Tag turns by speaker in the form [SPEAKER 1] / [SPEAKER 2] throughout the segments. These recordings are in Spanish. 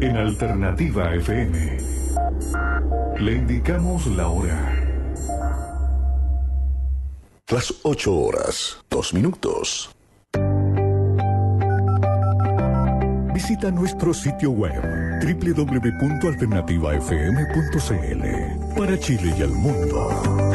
[SPEAKER 1] en Alternativa FM. Le indicamos la hora.
[SPEAKER 2] Las 8 horas, 2 minutos. Visita nuestro sitio web www.alternativafm.cl para Chile y el mundo.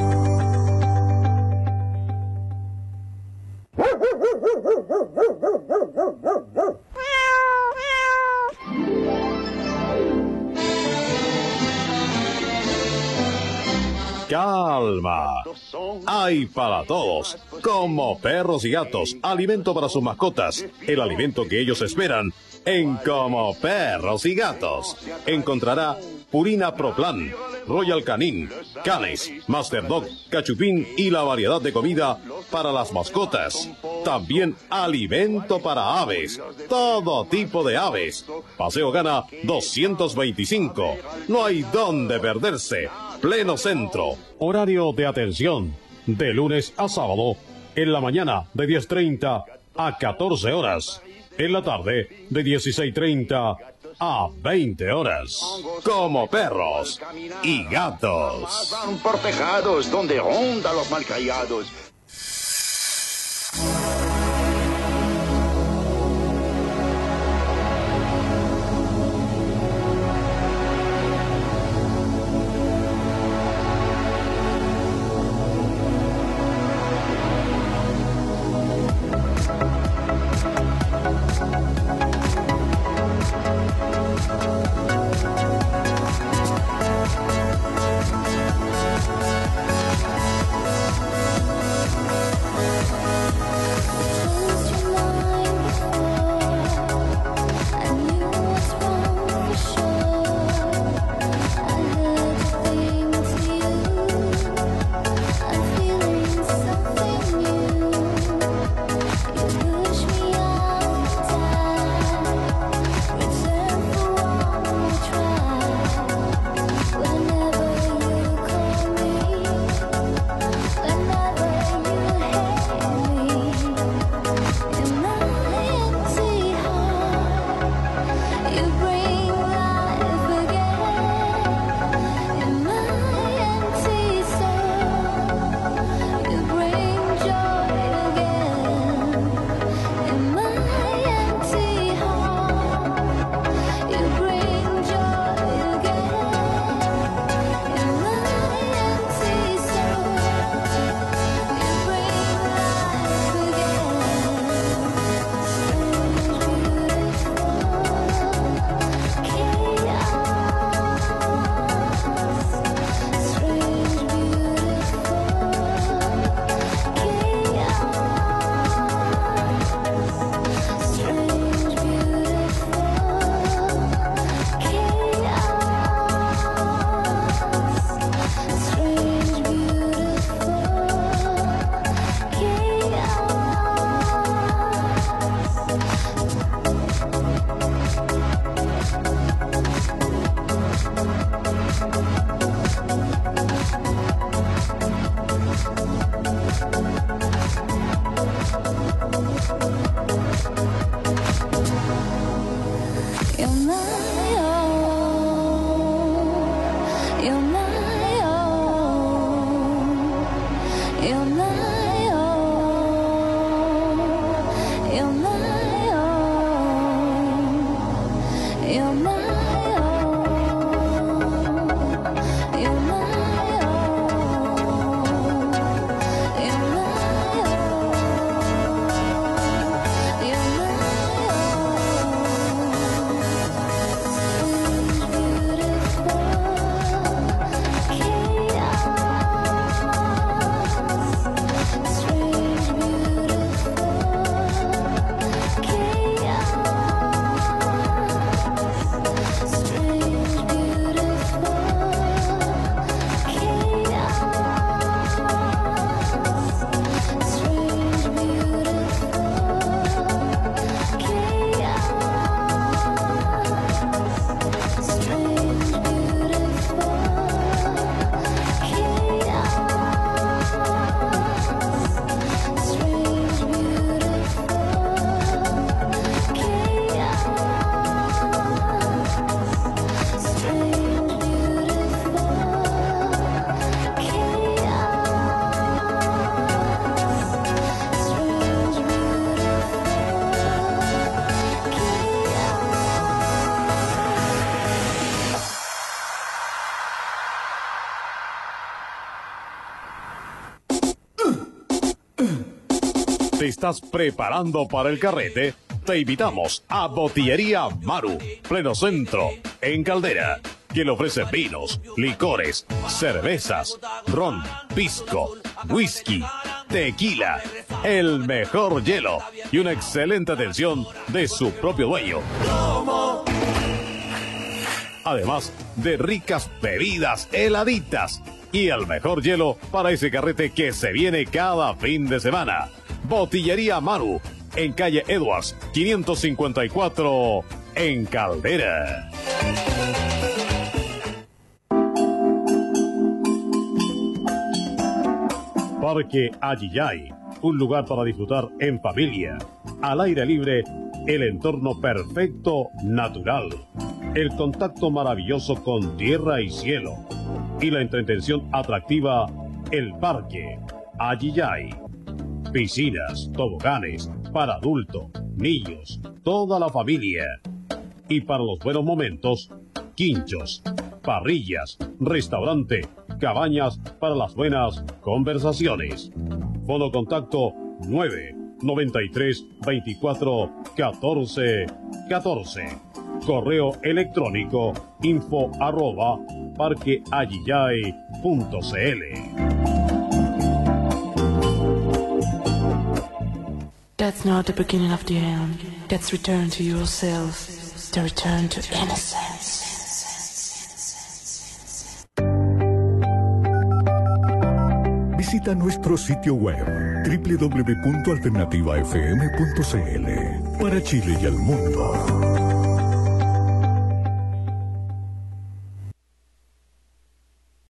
[SPEAKER 3] Calma. Hay para todos, como perros y gatos, alimento para sus mascotas, el alimento que ellos esperan. En Como Perros y Gatos encontrará Purina Pro Plan, Royal Canin, Canes, Master Dog, Cachupín y la variedad de comida para las mascotas. También alimento para aves, todo tipo de aves. Paseo Gana 225. No hay dónde perderse. Pleno centro. Horario de atención de lunes a sábado en la mañana de 10:30 a 14 horas. En la tarde, de 16:30 a 20 horas. Como Perros y Gatos.
[SPEAKER 4] Van por tejados donde rondan los malcriados.
[SPEAKER 3] ¿Te estás preparando para el carrete? Te invitamos a Botillería Maru, pleno centro, en Caldera, que le ofrece vinos, licores, cervezas, ron, pisco, whisky, tequila, el mejor hielo y una excelente atención de su propio dueño. Además de ricas bebidas heladitas y el mejor hielo para ese carrete que se viene cada fin de semana. Botillería Maru, en calle Edwards, 554, en Caldera. Parque Ayillay, un lugar para disfrutar en familia, al aire libre, el entorno perfecto, natural, el contacto maravilloso con tierra y cielo, y la entretención atractiva, el Parque Ayillay. Piscinas, toboganes, para adultos, niños, toda la familia. Y para los buenos momentos, quinchos, parrillas, restaurante, cabañas para las buenas conversaciones. Fono contacto 993 24 14 14. Correo electrónico info@parqueayillay.cl.
[SPEAKER 5] That's not the beginning of the end. That's return to yourself. The return to innocence.
[SPEAKER 2] Visita nuestro sitio web www.alternativafm.cl para Chile y el mundo.